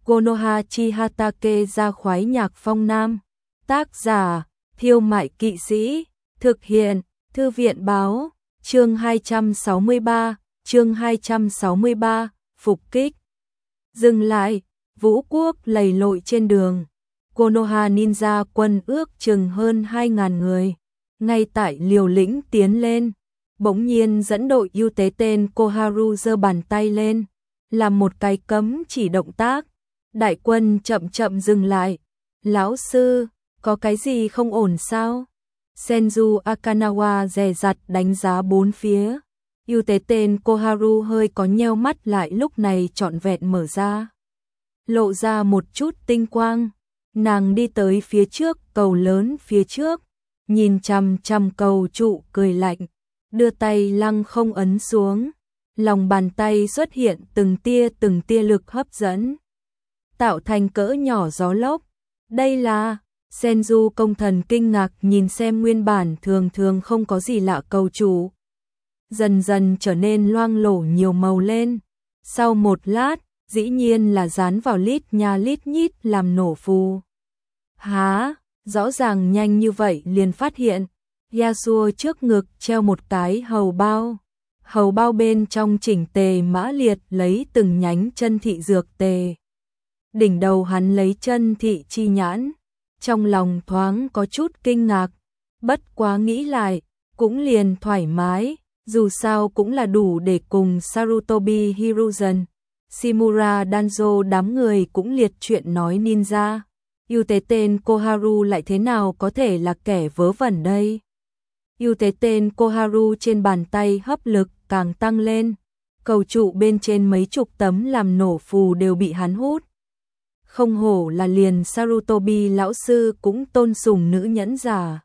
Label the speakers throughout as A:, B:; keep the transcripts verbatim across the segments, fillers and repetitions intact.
A: Konoha Chihatake ra khoái nhạc phong nam. Tác giả, Thiêu Mại Kỵ Sĩ. Thực hiện, Thư viện báo. Chương hai trăm sáu mươi ba, chương hai trăm sáu mươi ba, phục kích. Dừng lại, vũ quốc lầy lội trên đường. Konoha ninja quân ước chừng hơn hai nghìn người. Ngay tại liều lĩnh tiến lên, bỗng nhiên dẫn đội ưu tế tên Koharu giơ bàn tay lên, làm một cái cấm chỉ động tác. Đại quân chậm chậm dừng lại. Lão sư, có cái gì không ổn sao? Senju Akanawa dè dặt đánh giá bốn phía. Ưu tế tên Koharu hơi có nheo mắt lại, lúc này trọn vẹn mở ra, lộ ra một chút tinh quang. Nàng đi tới phía trước cầu lớn phía trước, nhìn chằm chằm cầu trụ cười lạnh, đưa tay lăng không ấn xuống. Lòng bàn tay xuất hiện từng tia từng tia lực hấp dẫn, tạo thành cỡ nhỏ gió lốc. Đây là... Senju công thần kinh ngạc nhìn xem nguyên bản thường thường không có gì lạ cầu trụ, dần dần trở nên loang lổ nhiều màu lên. Sau một lát, dĩ nhiên là dán vào lít nha lít nhít làm nổ phù. Há, rõ ràng nhanh như vậy liền phát hiện. Yasuo trước ngực treo một cái hầu bao. Hầu bao bên trong chỉnh tề mã liệt lấy từng nhánh chân thị dược tề. Đỉnh đầu hắn lấy chân thị chi nhãn. Trong lòng thoáng có chút kinh ngạc, bất quá nghĩ lại, cũng liền thoải mái, dù sao cũng là đủ để cùng Sarutobi Hiruzen, Shimura Danzo đám người cũng liệt chuyện nói ninja. Ưu tế tên Koharu lại thế nào có thể là kẻ vớ vẩn đây? Ưu tế tên Koharu trên bàn tay hấp lực càng tăng lên, cầu trụ bên trên mấy chục tấm làm nổ phù đều bị hắn hút. Không hổ là liền Sarutobi lão sư cũng tôn sùng nữ nhẫn giả.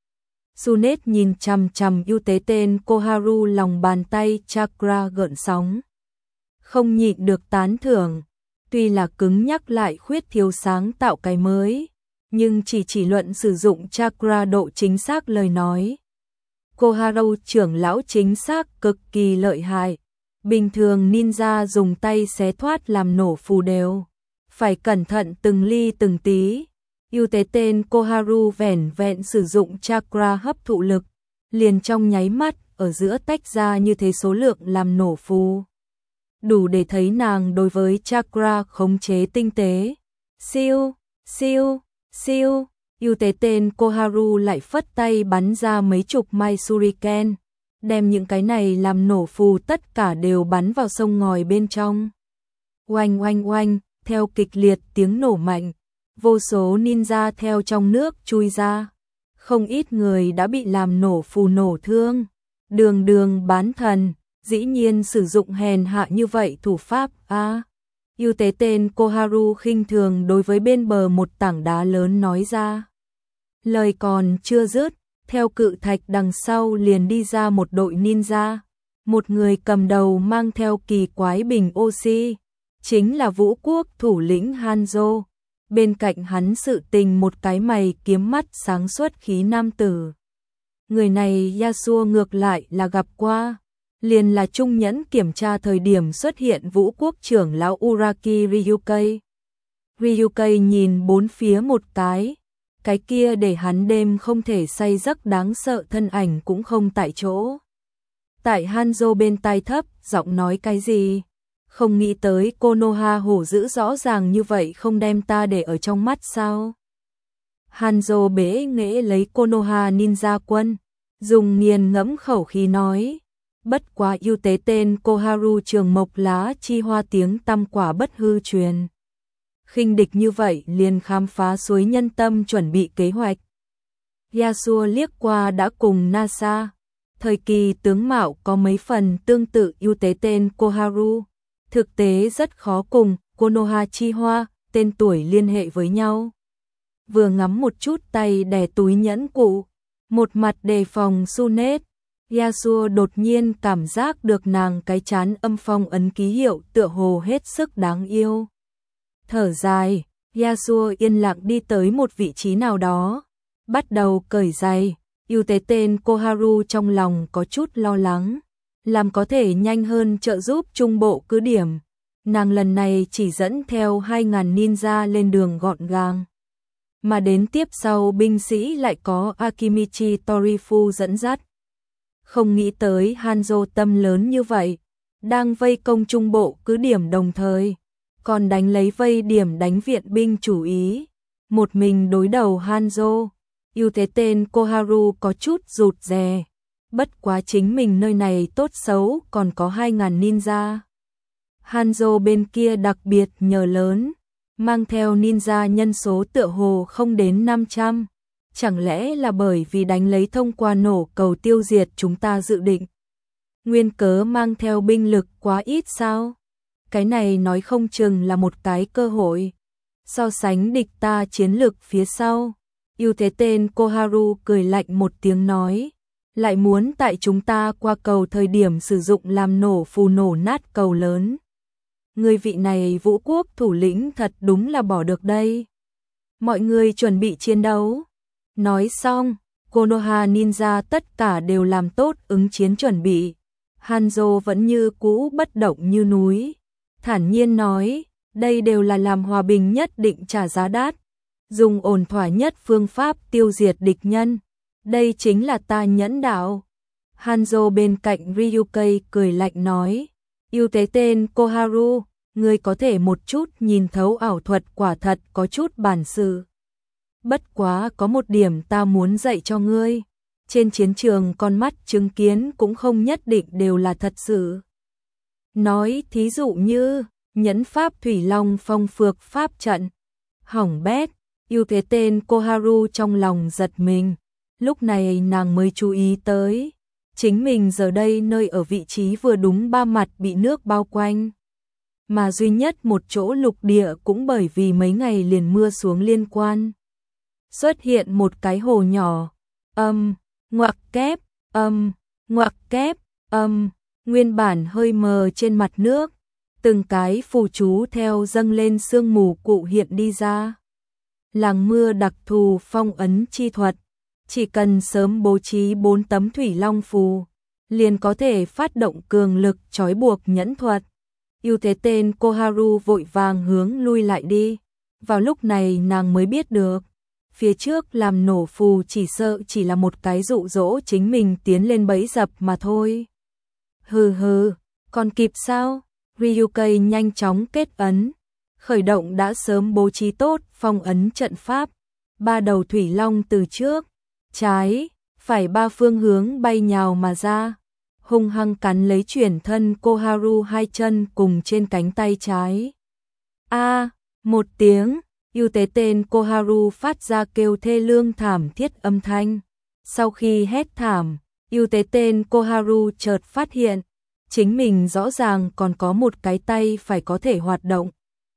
A: Sunet nhìn chằm chằm ưu tế tên Koharu, lòng bàn tay chakra gợn sóng. Không nhịn được tán thưởng, tuy là cứng nhắc lại khuyết thiếu sáng tạo cái mới, nhưng chỉ chỉ luận sử dụng chakra độ chính xác lời nói. Koharu trưởng lão chính xác cực kỳ lợi hại, bình thường ninja dùng tay xé thoát làm nổ phù đều phải cẩn thận từng ly từng tí. Ưu tế tên Koharu vẻn vẹn sử dụng chakra hấp thụ lực, liền trong nháy mắt ở giữa tách ra như thế số lượng làm nổ phù, đủ để thấy nàng đối với chakra khống chế tinh tế. Siêu, siêu, siêu. Ưu tế tên Koharu lại phất tay bắn ra mấy chục mai shuriken, đem những cái này làm nổ phù tất cả đều bắn vào sông ngòi bên trong. Oanh oanh oanh. Theo kịch liệt tiếng nổ mạnh, vô số ninja theo trong nước chui ra. Không ít người đã bị làm nổ phù nổ thương. Đường đường bán thần, dĩ nhiên sử dụng hèn hạ như vậy thủ pháp. A, ưu tế tên Koharu khinh thường đối với bên bờ một tảng đá lớn nói ra. Lời còn chưa dứt, theo cự thạch đằng sau liền đi ra một đội ninja. Một người cầm đầu mang theo kỳ quái bình oxy, chính là vũ quốc thủ lĩnh Hanzo. Bên cạnh hắn sự tình một cái mày kiếm mắt sáng suốt khí nam tử. Người này Yasuo ngược lại là gặp qua, liền là trung nhẫn kiểm tra thời điểm xuất hiện vũ quốc trưởng lão Uraki Ryukai. Ryukai nhìn bốn phía một cái, cái kia để hắn đêm không thể say giấc đáng sợ thân ảnh cũng không tại chỗ. Tại Hanzo bên tai thấp giọng nói cái gì? Không nghĩ tới Konoha hổ dữ rõ ràng như vậy không đem ta để ở trong mắt sao? Hanzo bế nghễ lấy Konoha ninja quân, dùng nghiền ngẫm khẩu khí nói. Bất quá ưu tế tên Koharu trường mộc lá chi hoa tiếng tăm quả bất hư truyền. Khinh địch như vậy liền khám phá suối nhân tâm chuẩn bị kế hoạch. Yasuo liếc qua đã cùng Nasa, thời kỳ tướng mạo có mấy phần tương tự ưu tế tên Koharu. Thực tế rất khó cùng Konoha chi hoa, tên tuổi liên hệ với nhau. Vừa ngắm một chút tay đè túi nhẫn cụ, một mặt đề phòng Sunet, Yasuo đột nhiên cảm giác được nàng cái chán âm phong ấn ký hiệu tựa hồ hết sức đáng yêu. Thở dài, Yasuo yên lặng đi tới một vị trí nào đó, bắt đầu cởi giày. Ưu tế tên Koharu trong lòng có chút lo lắng, làm có thể nhanh hơn trợ giúp trung bộ cứ điểm. Nàng lần này chỉ dẫn theo hai ngàn ninja lên đường gọn gàng. Mà đến tiếp sau binh sĩ lại có Akimichi Torifu dẫn dắt. Không nghĩ tới Hanzo tâm lớn như vậy, đang vây công trung bộ cứ điểm đồng thời, còn đánh lấy vây điểm đánh viện binh chủ ý. Một mình đối đầu Hanzo, ưu thế tên Koharu có chút rụt rè. Bất quá chính mình nơi này tốt xấu còn có hai ngàn ninja. Hanzo bên kia đặc biệt nhờ lớn, mang theo ninja nhân số tựa hồ không đến năm trăm. Chẳng lẽ là bởi vì đánh lấy thông qua nổ cầu tiêu diệt chúng ta dự định? Nguyên cớ mang theo binh lực quá ít sao? Cái này nói không chừng là một cái cơ hội. So sánh địch ta chiến lực phía sau, ưu thế tên Koharu cười lạnh một tiếng nói, lại muốn tại chúng ta qua cầu thời điểm sử dụng làm nổ phù nổ nát cầu lớn. Người vị này vũ quốc thủ lĩnh thật đúng là bỏ được đây. Mọi người chuẩn bị chiến đấu. Nói xong, Konoha ninja tất cả đều làm tốt ứng chiến chuẩn bị. Hanzo vẫn như cũ bất động như núi, thản nhiên nói, đây đều là làm hòa bình nhất định trả giá đắt, dùng ổn thỏa nhất phương pháp tiêu diệt địch nhân. Đây chính là ta nhẫn đạo. Hanzo bên cạnh Ryukai cười lạnh nói, ưu thế tên Koharu, ngươi có thể một chút nhìn thấu ảo thuật quả thật có chút bản sự. Bất quá có một điểm ta muốn dạy cho ngươi. Trên chiến trường con mắt chứng kiến cũng không nhất định đều là thật sự. Nói thí dụ như, nhẫn pháp thủy long phong phược pháp trận. Hỏng bét, ưu thế tên Koharu trong lòng giật mình. Lúc này nàng mới chú ý tới. Chính mình giờ đây nơi ở vị trí vừa đúng ba mặt bị nước bao quanh. Mà duy nhất một chỗ lục địa cũng bởi vì mấy ngày liền mưa xuống liên quan. Xuất hiện một cái hồ nhỏ, âm, ngoặc kép, âm, ngoặc kép, âm, nguyên bản hơi mờ trên mặt nước, từng cái phù chú theo dâng lên sương mù cụ hiện đi ra. Làng mưa đặc thù phong ấn chi thuật, chỉ cần sớm bố trí bốn tấm thủy long phù, liền có thể phát động cường lực trói buộc nhẫn thuật. Ưu thế tên Koharu vội vàng hướng lui lại đi, vào lúc này nàng mới biết được. Phía trước làm nổ phù chỉ sợ chỉ là một cái dụ dỗ chính mình tiến lên bẫy dập mà thôi. Hừ hừ, còn kịp sao? Ryukai nhanh chóng kết ấn, khởi động đã sớm bố trí tốt phong ấn trận pháp. Ba đầu thủy long từ trước, trái, phải ba phương hướng bay nhào mà ra, hung hăng cắn lấy chuyển thân Koharu hai chân cùng trên cánh tay trái. A, một tiếng. Ưu tế tên Koharu phát ra kêu thê lương thảm thiết âm thanh. Sau khi hét thảm, ưu tế tên Koharu chợt phát hiện, chính mình rõ ràng còn có một cái tay phải có thể hoạt động.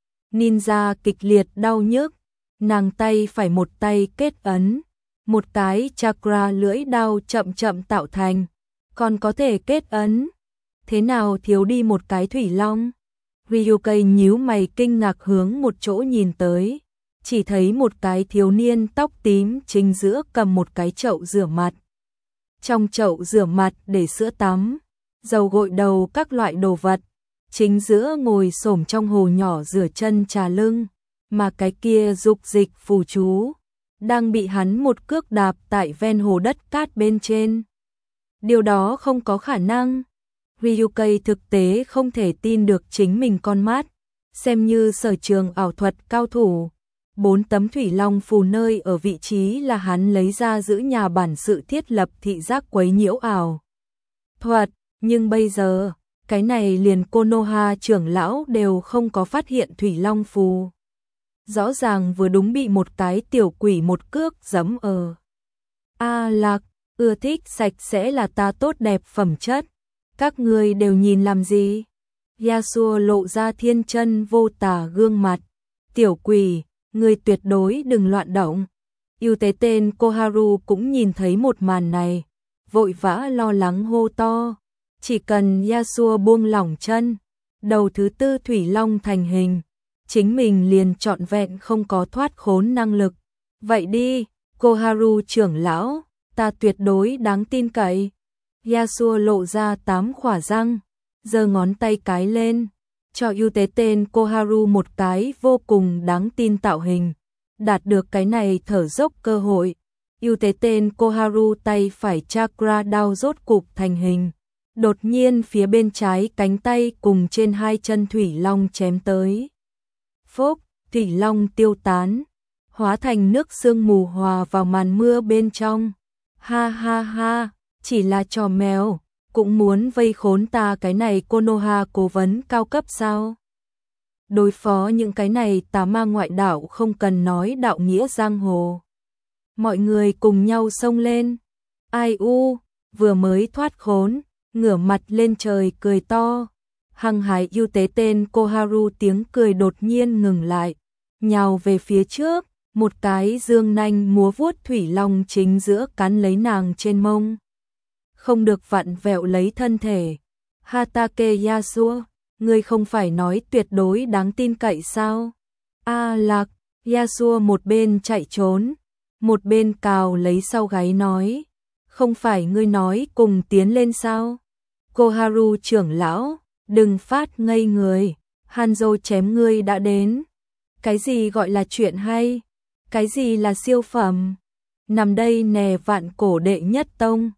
A: Ninja kịch liệt đau nhức, nàng tay phải một tay kết ấn, một cái chakra lưỡi đao chậm chậm tạo thành, còn có thể kết ấn. Thế nào thiếu đi một cái thủy long? Ryukai nhíu mày kinh ngạc hướng một chỗ nhìn tới. Chỉ thấy một cái thiếu niên tóc tím chính giữa cầm một cái chậu rửa mặt. Trong chậu rửa mặt để sữa tắm, dầu gội đầu các loại đồ vật. Chính giữa ngồi xổm trong hồ nhỏ rửa chân trà lưng, mà cái kia dục dịch phù chú đang bị hắn một cước đạp tại ven hồ đất cát bên trên. Điều đó không có khả năng. Ryukai thực tế không thể tin được chính mình con mắt, xem như sở trường ảo thuật cao thủ. Bốn tấm thủy long phù nơi ở vị trí là hắn lấy ra giữ nhà bản sự thiết lập thị giác quấy nhiễu ảo thuật, nhưng bây giờ, cái này liền Konoha trưởng lão đều không có phát hiện thủy long phù. Rõ ràng vừa đúng bị một cái tiểu quỷ một cước giẫm ở. A Lạc, ưa thích sạch sẽ là ta tốt đẹp phẩm chất. Các người đều nhìn làm gì? Yasuo lộ ra thiên chân vô tả gương mặt. Tiểu quỷ, người tuyệt đối đừng loạn động. Ưu tế tên Koharu cũng nhìn thấy một màn này, vội vã lo lắng hô to. Chỉ cần Yasuo buông lỏng chân, đầu thứ tư thủy long thành hình, chính mình liền trọn vẹn không có thoát khốn năng lực. Vậy đi, Koharu trưởng lão, ta tuyệt đối đáng tin cậy. Yasuo lộ ra tám khỏa răng, giơ ngón tay cái lên, cho ưu tế tên Koharu một cái vô cùng đáng tin tạo hình. Đạt được cái này thở dốc cơ hội, ưu tế tên Koharu tay phải chakra đao rốt cục thành hình. Đột nhiên phía bên trái cánh tay cùng trên hai chân Thủy Long chém tới. Phốc, Thủy Long tiêu tán, hóa thành nước sương mù hòa vào màn mưa bên trong. Ha ha ha, chỉ là trò mèo, cũng muốn vây khốn ta cái này Konoha cố vấn cao cấp sao? Đối phó những cái này tà ma ngoại đạo không cần nói đạo nghĩa giang hồ. Mọi người cùng nhau xông lên. Ai u, vừa mới thoát khốn, ngửa mặt lên trời cười to. Hăng hái ưu tế tên Koharu tiếng cười đột nhiên ngừng lại, nhào về phía trước, một cái dương nanh múa vuốt Thủy Long chính giữa cắn lấy nàng trên mông. Không được vặn vẹo lấy thân thể. Hatake Yasuo, ngươi không phải nói tuyệt đối đáng tin cậy sao? A Lạc, Yasuo một bên chạy trốn, một bên cào lấy sau gáy nói, không phải ngươi nói cùng tiến lên sao? Koharu trưởng lão, đừng phát ngây người, Hanzo chém ngươi đã đến. Cái gì gọi là chuyện hay? Cái gì là siêu phẩm? Nằm đây nè vạn cổ đệ nhất tông.